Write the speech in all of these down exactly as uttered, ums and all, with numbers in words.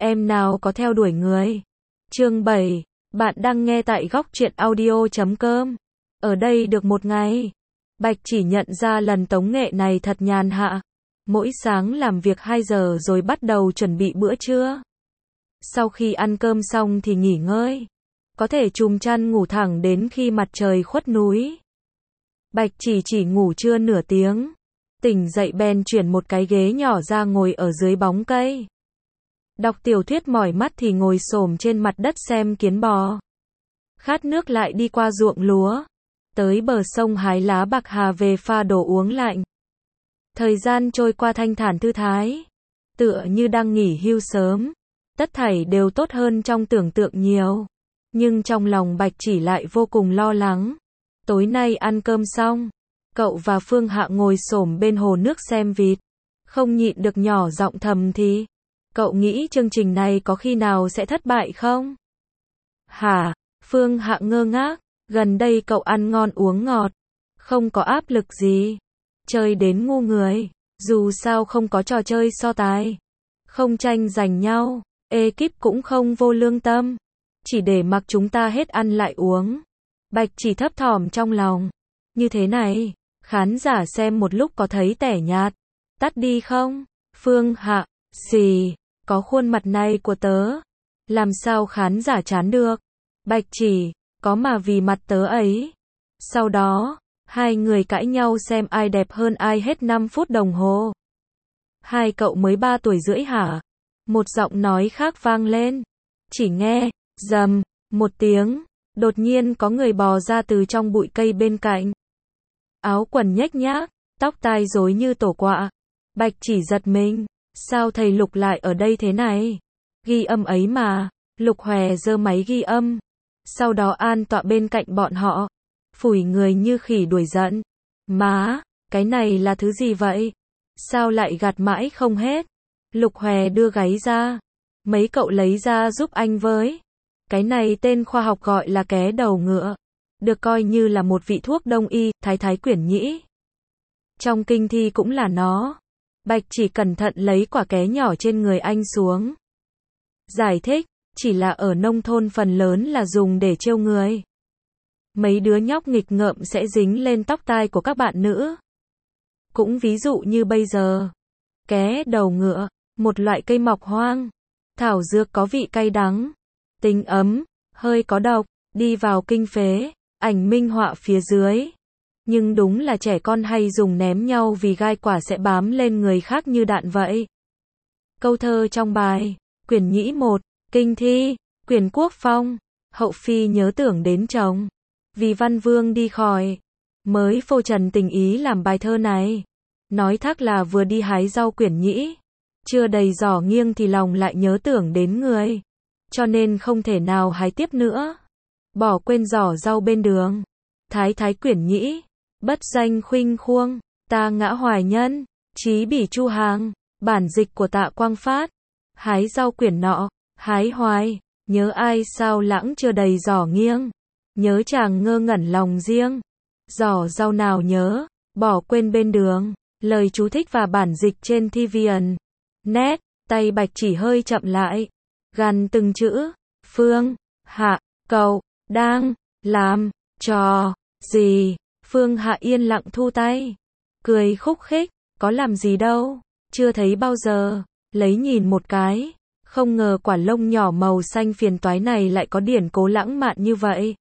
em nào có theo đuổi người. Chương bảy, bạn đang nghe tại góc truyện audio chấm com. Ở đây được một ngày, Bạch Chỉ nhận ra lần tống nghệ này thật nhàn hạ. Mỗi sáng làm việc hai giờ rồi bắt đầu chuẩn bị bữa trưa. Sau khi ăn cơm xong thì nghỉ ngơi. Có thể chùm chăn ngủ thẳng đến khi mặt trời khuất núi. Bạch Chỉ chỉ ngủ trưa nửa tiếng. Tỉnh dậy bèn chuyển một cái ghế nhỏ ra ngồi ở dưới bóng cây. Đọc tiểu thuyết mỏi mắt thì ngồi xổm trên mặt đất xem kiến bò. Khát nước lại đi qua ruộng lúa. Tới bờ sông hái lá bạc hà về pha đồ uống lạnh. Thời gian trôi qua thanh thản thư thái. Tựa như đang nghỉ hưu sớm. Tất thảy đều tốt hơn trong tưởng tượng nhiều. Nhưng trong lòng Bạch Chỉ lại vô cùng lo lắng. Tối nay ăn cơm xong, cậu và Phương Hạ ngồi xổm bên hồ nước xem vịt. Không nhịn được nhỏ giọng thầm thì. Cậu nghĩ chương trình này có khi nào sẽ thất bại không? Hả? Phương Hạ ngơ ngác. Gần đây cậu ăn ngon uống ngọt. Không có áp lực gì. Chơi đến ngu người. Dù sao không có trò chơi so tài. Không tranh giành nhau. Ekip cũng không vô lương tâm. Chỉ để mặc chúng ta hết ăn lại uống. Bạch Chỉ thấp thỏm trong lòng. Như thế này, khán giả xem một lúc có thấy tẻ nhạt. Tắt đi không? Phương Hạ, xì, có khuôn mặt này của tớ. Làm sao khán giả chán được? Bạch Chỉ, có mà vì mặt tớ ấy. Sau đó, hai người cãi nhau xem ai đẹp hơn ai hết năm phút đồng hồ. Hai cậu mới ba tuổi rưỡi hả? Một giọng nói khác vang lên. Chỉ nghe, rầm, một tiếng. Đột nhiên có người bò ra từ trong bụi cây bên cạnh. Áo quần nhếch nhác, tóc tai rối như tổ quạ. Bạch Chỉ giật mình. Sao thầy Lục lại ở đây thế này? Ghi âm ấy mà. Lục Hòe giơ máy ghi âm. Sau đó an tọa bên cạnh bọn họ. Phủi người như khỉ đuổi giận. Má, cái này là thứ gì vậy? Sao lại gạt mãi không hết? Lục Hòe đưa gáy ra. Mấy cậu lấy ra giúp anh với. Cái này tên khoa học gọi là ké đầu ngựa. Được coi như là một vị thuốc đông y, thái thái quyển nhĩ. Trong kinh thi cũng là nó. Bạch Chỉ cẩn thận lấy quả ké nhỏ trên người anh xuống. Giải thích, chỉ là ở nông thôn phần lớn là dùng để trêu người. Mấy đứa nhóc nghịch ngợm sẽ dính lên tóc tai của các bạn nữ. Cũng ví dụ như bây giờ. Ké đầu ngựa, một loại cây mọc hoang. Thảo dược có vị cay đắng. Tính ấm, hơi có độc, đi vào kinh phế. Ảnh minh họa phía dưới. Nhưng đúng là trẻ con hay dùng ném nhau vì gai quả sẽ bám lên người khác như đạn vậy. Câu thơ trong bài, quyển nhĩ một, kinh thi, quyển quốc phong, hậu phi nhớ tưởng đến chồng. Vì Văn Vương đi khỏi, mới phô trần tình ý làm bài thơ này. Nói thác là vừa đi hái rau quyển nhĩ. Chưa đầy giỏ nghiêng thì lòng lại nhớ tưởng đến người. Cho nên không thể nào hái tiếp nữa. Bỏ quên giỏ rau bên đường. Thái thái quyển nhĩ. Bất danh khuynh khuông. Ta ngã hoài nhân. Chí bỉ chu hàng. Bản dịch của Tạ Quang Phát. Hái rau quyển nọ. Hái hoài. Nhớ ai sao lãng chưa đầy giỏ nghiêng. Nhớ chàng ngơ ngẩn lòng riêng. Giỏ rau nào nhớ. Bỏ quên bên đường. Lời chú thích và bản dịch trên thi viền. Nét. Tay Bạch Chỉ hơi chậm lại. Gằn từng chữ. Phương Hạ, cậu đang làm trò gì? Phương Hạ yên lặng thu tay. Cười khúc khích. Có làm gì đâu. Chưa thấy bao giờ. Lấy nhìn một cái. Không ngờ quả lông nhỏ màu xanh phiền toái này lại có điển cố lãng mạn như vậy.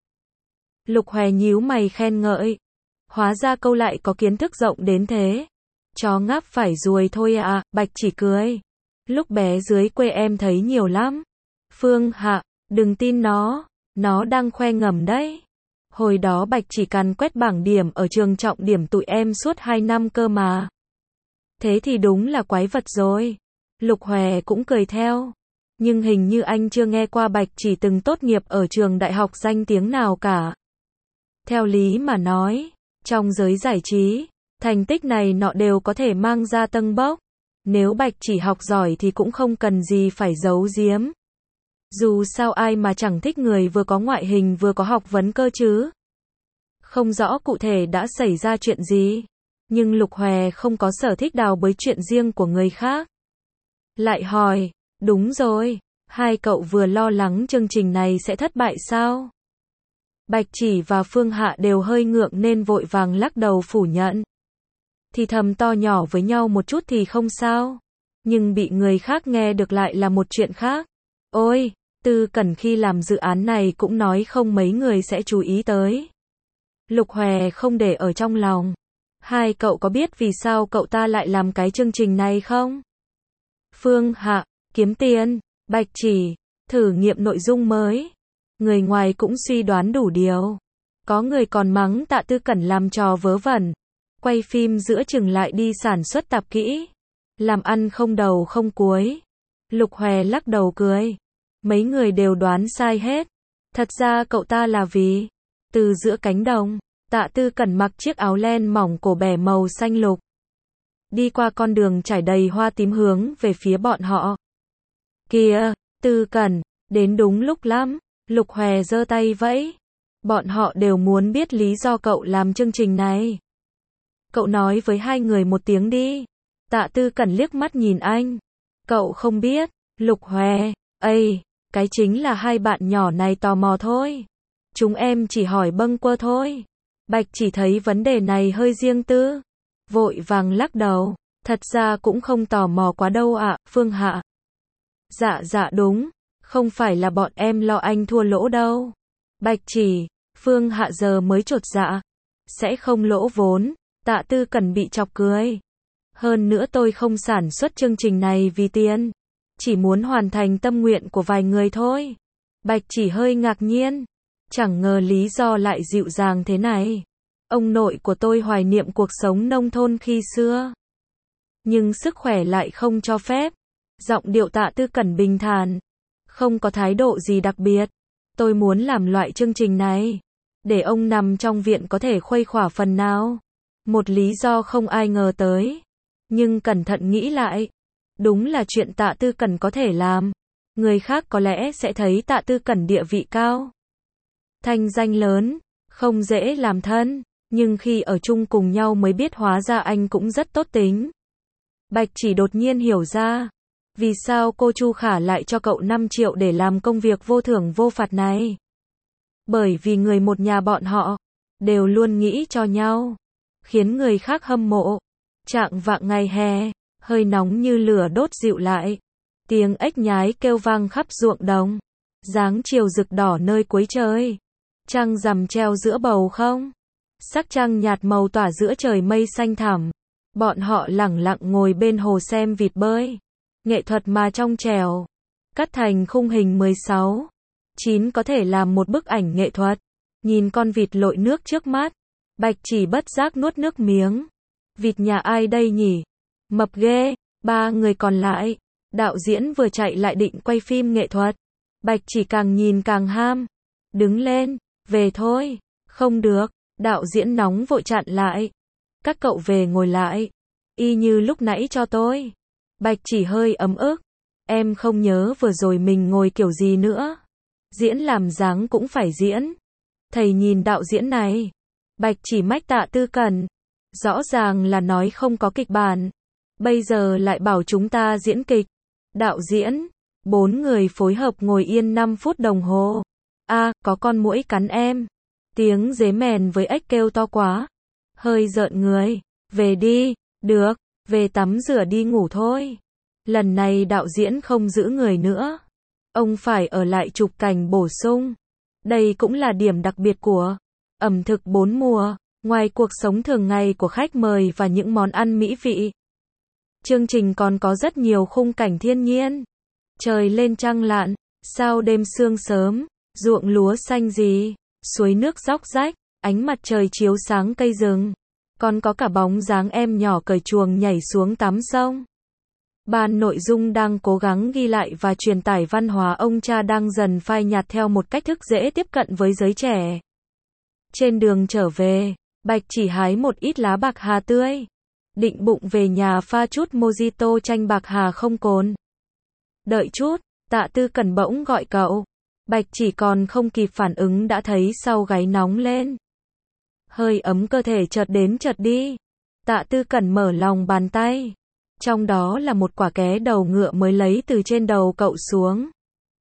Lục Hòe nhíu mày khen ngợi. Hóa ra câu lại có kiến thức rộng đến thế. Chó ngáp phải ruồi thôi à, Bạch Chỉ cười. Lúc bé dưới quê em thấy nhiều lắm. Phương Hạ, đừng tin nó. Nó đang khoe ngầm đấy. Hồi đó Bạch Chỉ càn quét bảng điểm ở trường trọng điểm tụi em suốt hai năm cơ mà. Thế thì đúng là quái vật rồi. Lục Hòe cũng cười theo. Nhưng hình như anh chưa nghe qua Bạch Chỉ từng tốt nghiệp ở trường đại học danh tiếng nào cả. Theo lý mà nói, trong giới giải trí, thành tích này nọ đều có thể mang ra tâng bốc. Nếu Bạch Chỉ học giỏi thì cũng không cần gì phải giấu giếm. Dù sao ai mà chẳng thích người vừa có ngoại hình vừa có học vấn cơ chứ. Không rõ cụ thể đã xảy ra chuyện gì. Nhưng Lục Hòe không có sở thích đào bới chuyện riêng của người khác. Lại hỏi, đúng rồi, Hai cậu vừa lo lắng chương trình này sẽ thất bại sao? Bạch Chỉ và Phương Hạ đều hơi ngượng nên vội vàng lắc đầu phủ nhận. Thì thầm to nhỏ với nhau một chút thì không sao. Nhưng bị người khác nghe được lại là một chuyện khác. Ôi, Tư Cẩn khi làm dự án này cũng nói không mấy người sẽ chú ý tới. Lục Hòe không để ở trong lòng. Hai cậu có biết vì sao cậu ta lại làm cái chương trình này không? Phương Hạ, kiếm tiền. Bạch Chỉ, thử nghiệm nội dung mới. Người ngoài cũng suy đoán đủ điều. Có người còn mắng Tạ Tư Cẩn làm trò vớ vẩn. Quay phim giữa chừng lại đi sản xuất tạp kỹ. Làm ăn không đầu không cuối. Lục Hòe lắc đầu cười. Mấy người đều đoán sai hết. Thật ra cậu ta là vì từ giữa cánh đồng, Tạ Tư Cẩn mặc chiếc áo len mỏng cổ bẻ màu xanh lục. Đi qua con đường trải đầy hoa tím hướng về phía bọn họ. Kìa, Tư Cẩn, đến đúng lúc lắm. Lục Hòe giơ tay vẫy. Bọn họ đều muốn biết lý do cậu làm chương trình này. Cậu nói với hai người một tiếng đi. Tạ Tư Cẩn liếc mắt nhìn anh. Cậu không biết. Lục Hòe, ây, cái chính là hai bạn nhỏ này tò mò thôi. Chúng em chỉ hỏi bâng quơ thôi. Bạch Chỉ thấy vấn đề này hơi riêng tư. Vội vàng lắc đầu. Thật ra cũng không tò mò quá đâu ạ, Phương Hạ. Dạ dạ đúng. Không phải là bọn em lo anh thua lỗ đâu. Bạch Chỉ, Phương Hạ giờ mới chột dạ. Sẽ không lỗ vốn. Tạ Tư Cẩn bị chọc cười. Hơn nữa tôi không sản xuất chương trình này vì tiền. Chỉ muốn hoàn thành tâm nguyện của vài người thôi. Bạch Chỉ hơi ngạc nhiên. Chẳng ngờ lý do lại dịu dàng thế này. Ông nội của tôi hoài niệm cuộc sống nông thôn khi xưa. Nhưng sức khỏe lại không cho phép. Giọng điệu Tạ Tư Cẩn bình thản. Không có thái độ gì đặc biệt. Tôi muốn làm loại chương trình này. Để ông nằm trong viện có thể khuây khỏa phần nào. Một lý do không ai ngờ tới. Nhưng cẩn thận nghĩ lại. Đúng là chuyện Tạ Tư Cẩn có thể làm. Người khác có lẽ sẽ thấy Tạ Tư Cẩn địa vị cao. Thanh danh lớn. Không dễ làm thân. Nhưng khi ở chung cùng nhau mới biết hóa ra anh cũng rất tốt tính. Bạch Chỉ đột nhiên hiểu ra. Vì sao cô Chu Khả lại cho cậu năm triệu để làm công việc vô thưởng vô phạt này? Bởi vì người một nhà bọn họ đều luôn nghĩ cho nhau, khiến người khác hâm mộ. Trạng vạng ngày hè, hơi nóng như lửa đốt dịu lại. Tiếng ếch nhái kêu vang khắp ruộng đồng. Dáng chiều rực đỏ nơi cuối trời. Trăng rằm treo giữa bầu không. Sắc trăng nhạt màu tỏa giữa trời mây xanh thẳm. Bọn họ lẳng lặng ngồi bên hồ xem vịt bơi. Nghệ thuật mà trong trèo. Cắt thành khung hình mười sáu. chín có thể làm một bức ảnh nghệ thuật. Nhìn con vịt lội nước trước mắt. Bạch Chỉ bất giác nuốt nước miếng. Vịt nhà ai đây nhỉ? Mập ghê. Ba người còn lại. Đạo diễn vừa chạy lại định quay phim nghệ thuật. Bạch Chỉ càng nhìn càng ham. Đứng lên. Về thôi. Không được. Đạo diễn nóng vội chặn lại. Các cậu về ngồi lại. Y như lúc nãy cho tôi. Bạch Chỉ hơi ấm ức. Em không nhớ vừa rồi mình ngồi kiểu gì nữa. Diễn làm dáng cũng phải diễn. Thầy nhìn đạo diễn này. Bạch Chỉ mách Tạ Tư Cẩn. Rõ ràng là nói không có kịch bản. Bây giờ lại bảo chúng ta diễn kịch. Đạo diễn. Bốn người phối hợp ngồi yên năm phút đồng hồ. A, à, có con muỗi cắn em. Tiếng dế mèn với ếch kêu to quá. Hơi rợn người. Về đi. Được. Về tắm rửa đi ngủ thôi. Lần này đạo diễn không giữ người nữa. Ông phải ở lại chụp cảnh bổ sung. Đây cũng là điểm đặc biệt của ẩm thực bốn mùa. Ngoài cuộc sống thường ngày của khách mời và những món ăn mỹ vị. Chương trình còn có rất nhiều khung cảnh thiên nhiên. Trời lên trăng lặn. Sao đêm sương sớm. Ruộng lúa xanh gì. Suối nước róc rách. Ánh mặt trời chiếu sáng cây rừng. Còn có cả bóng dáng em nhỏ cởi chuồng nhảy xuống tắm sông. Ban nội dung đang cố gắng ghi lại và truyền tải văn hóa ông cha đang dần phai nhạt theo một cách thức dễ tiếp cận với giới trẻ. Trên đường trở về, Bạch Chỉ hái một ít lá bạc hà tươi. Định bụng về nhà pha chút mojito chanh bạc hà không cồn. Đợi chút, Tạ Tư Cẩn bỗng gọi cậu. Bạch Chỉ còn không kịp phản ứng đã thấy sau gáy nóng lên. Hơi ấm cơ thể chợt đến chợt đi. Tạ Tư Cẩn mở lòng bàn tay. Trong đó là một quả ké đầu ngựa mới lấy từ trên đầu cậu xuống.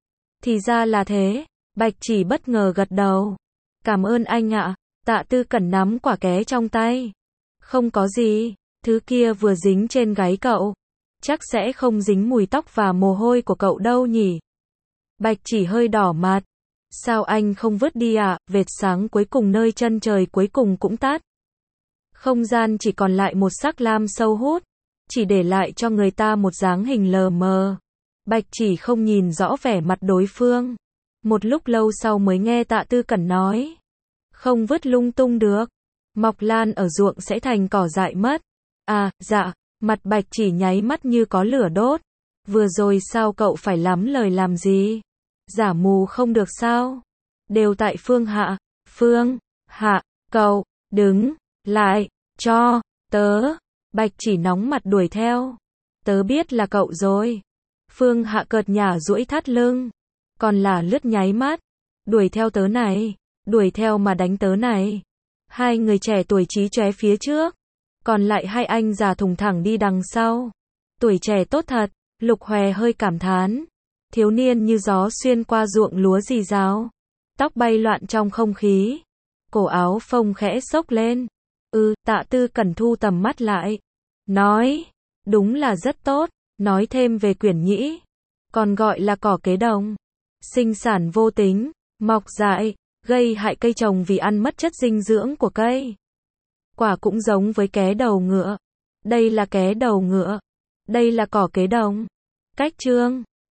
Thì ra là thế, Bạch Chỉ bất ngờ gật đầu. Cảm ơn anh ạ. Tạ Tư Cẩn nắm quả ké trong tay. Không có gì, thứ kia vừa dính trên gáy cậu. Chắc sẽ không dính mùi tóc và mồ hôi của cậu đâu nhỉ. Bạch Chỉ hơi đỏ mặt. Sao anh không vứt đi ạ? Vệt sáng cuối cùng nơi chân trời cuối cùng cũng tắt. Không gian chỉ còn lại một sắc lam sâu hút, chỉ để lại cho người ta một dáng hình lờ mờ. Bạch Chỉ không nhìn rõ vẻ mặt đối phương. Một lúc lâu sau mới nghe Tạ Tư Cẩn nói. Không vứt lung tung được. Mọc lan ở ruộng sẽ thành cỏ dại mất. À, dạ, mặt Bạch Chỉ nháy mắt như có lửa đốt. Vừa rồi sao cậu phải lắm lời làm gì? Giả mù không được sao? Đều tại Phương Hạ. Phương Hạ, cậu, đứng lại, cho, tớ. Bạch Chỉ nóng mặt đuổi theo. Tớ biết là cậu rồi. Phương Hạ cợt nhả duỗi thắt lưng. Còn là lướt nháy mắt. Đuổi theo tớ này. Đuổi theo mà đánh tớ này. Hai người trẻ tuổi chí chóe phía trước. Còn lại hai anh già thùng thẳng đi đằng sau. Tuổi trẻ tốt thật. Lục Hòe hơi cảm thán. Thiếu niên như gió xuyên qua ruộng lúa rì rào. Tóc bay loạn trong không khí. Cổ áo phông khẽ xốc lên. Ừ, Tạ Tư Cẩn thu tầm mắt lại. Nói. Đúng là rất tốt. Nói thêm về Quyển Nhĩ. Còn gọi là cỏ kế đồng. Sinh sản vô tính. Mọc dại. Gây hại cây trồng vì ăn mất chất dinh dưỡng của cây. Quả cũng giống với ké đầu ngựa. Đây là ké đầu ngựa. Đây là cỏ kế đồng. Cách chương